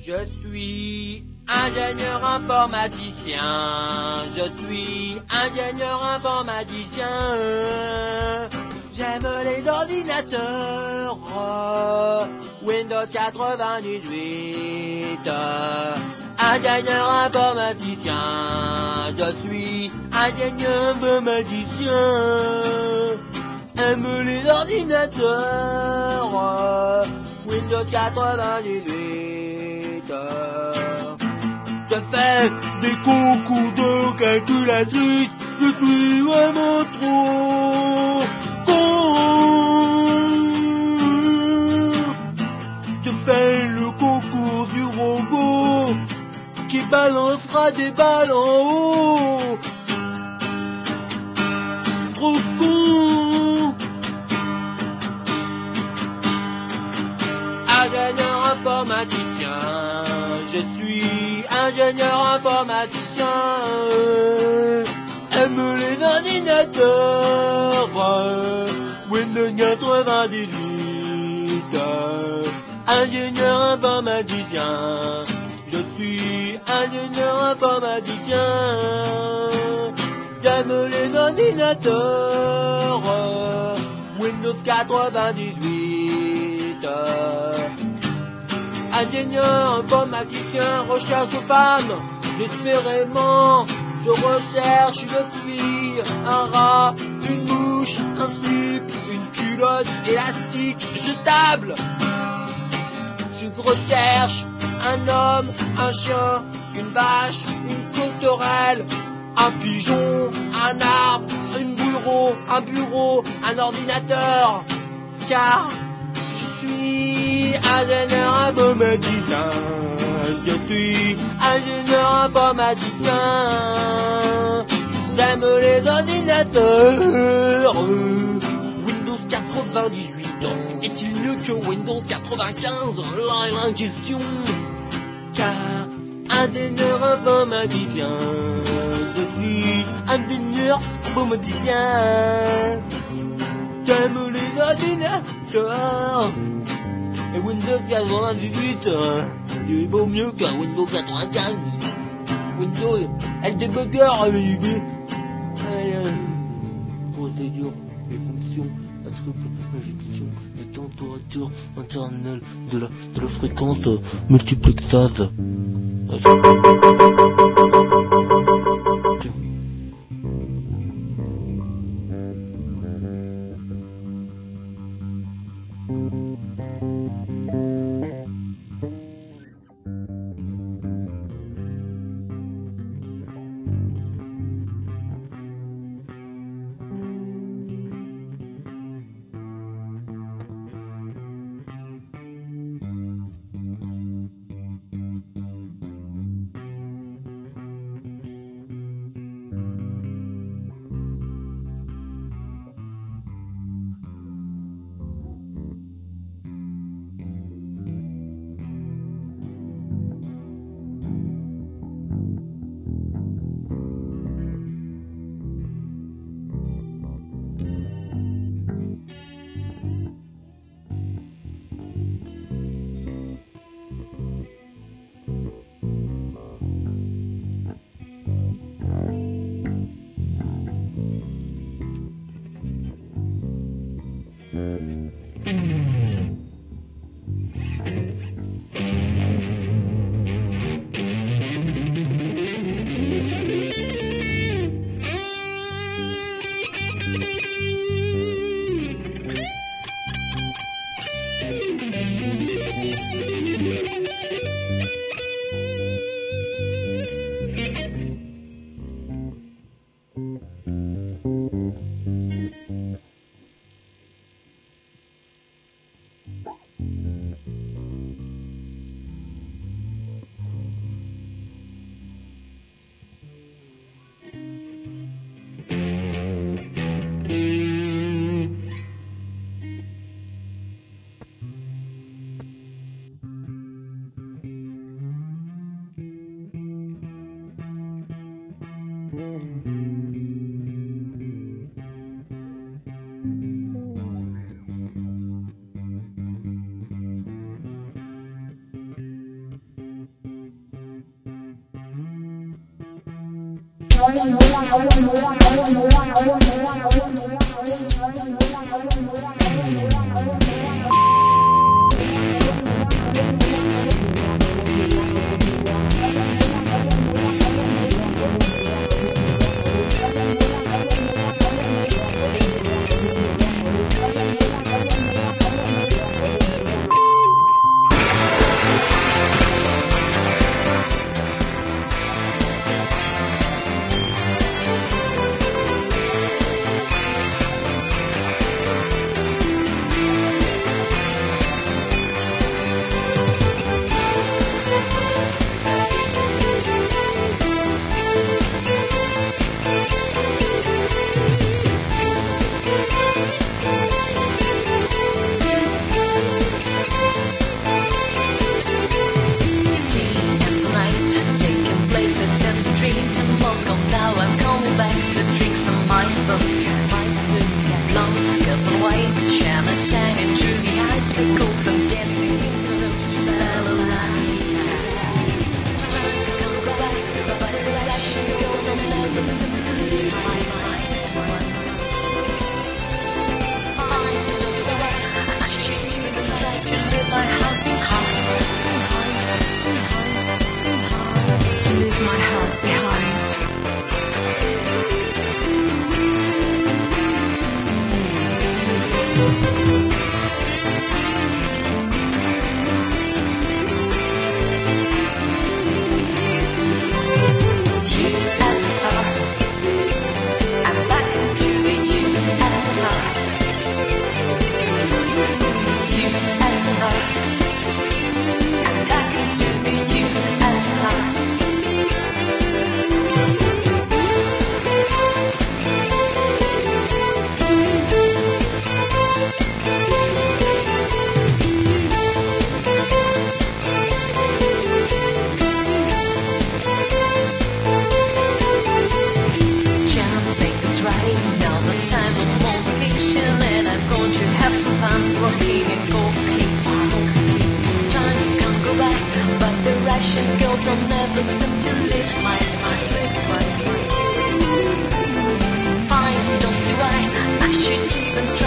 Je suis ingénieur informaticien. Je suis ingénieur informaticien. J'aime les ordinateurs. Windows 98. Ingénieur informaticien. Je suis ingénieur informaticien. Aime les ordinateurs. Windows 98. Je fais des concours de calculatrice. Je suis vraiment trop con. Je fais le concours du robot qui balancera des balles en haut. Trop con. Ingénieur informaticien. Je suis ingénieur informaticien. Aime les ordinateurs. Windows 98. Ingénieur informaticien. Je suis ingénieur informaticien. J'aime les ordinateurs. Windows 98. Ingénieur informaticien, recherche femme, désespérément. Je recherche une fille, un rat, une mouche, un slip, une culotte élastique jetable. Je recherche un homme, un chien, une vache, une sauterelle, un pigeon, un arbre, un bureau, un ordinateur. Car je suis ingénieur informaticien. Je suis ingénieur informaticien. J'aime les ordinateurs. Windows 98 est-il mieux que Windows 95? Là est la question. Car ingénieur informaticien. Je suis ingénieur informaticien. J'aime les ordinateurs. Et Windows 98, c'est beau mieux qu'un Windows 95. Windows, elle débugger avec procédure, les fonctions, injection, les températures internelles de la fréquence multiplexage. Girls, I'll never seem to lift my mind. Fine, don't see why I should even try.